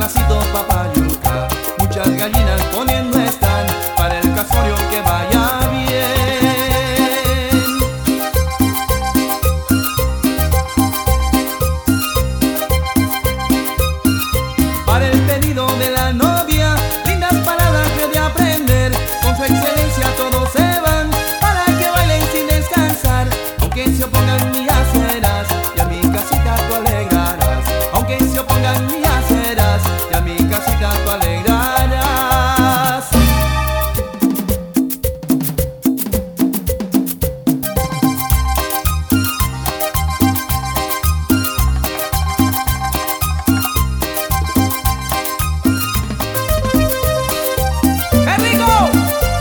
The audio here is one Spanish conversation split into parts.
trasito papayuca, muchas gallinas poniendo están para el casorio que vaya bien. Para el pedido de la novia, lindas palabras que he de aprender, con su excelencia todos se van para que bailen sin descansar. Aunque se opongan mías serás y a mi casita tú alegrarás. Aunque se opongan mías serás y a mi casita tú alegrarás. ¡Qué rico!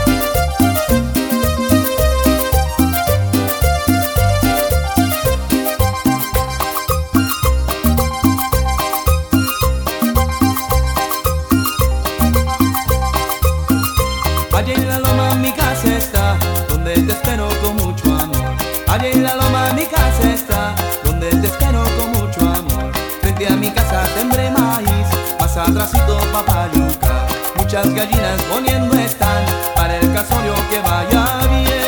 Allá en la loma mi casa está, donde te espero con mucho amor. Allá en la loma mi casa está, donde te espero con mucho amor. Frente a mi casa sembré maíz, más atrásito papayuca, muchas gallinas poniendo están para el casorio que vaya bien.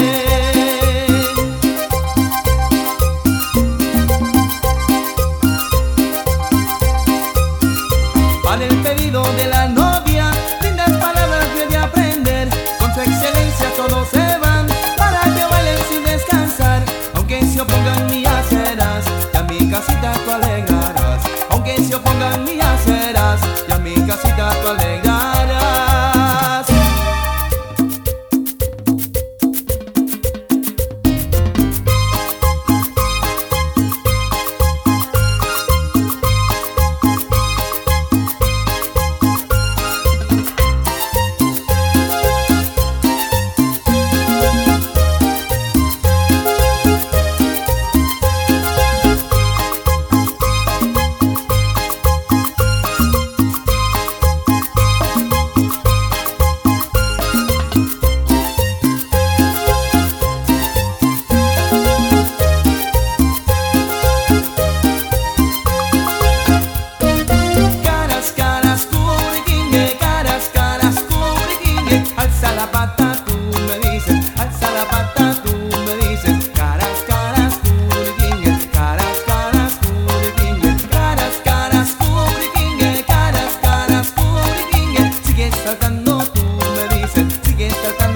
Para el pedido de la novia, lindas palabras que he de aprender, con su excelencia todos se van para que bailen sin descansar. Aunque se opongan mías serás y a mi casita tú alegrarás. Aunque se opongan mías serás y a mi casita tú alegrarás. Alza la pata, tú me dices, alza la pata, tú me dices, caras, caras, curiquingue, caras, caras, curiquingue, caras, caras, curiquingue, caras, caras, curiquingue. Sigue saltando, tú me dices, sigue saltando.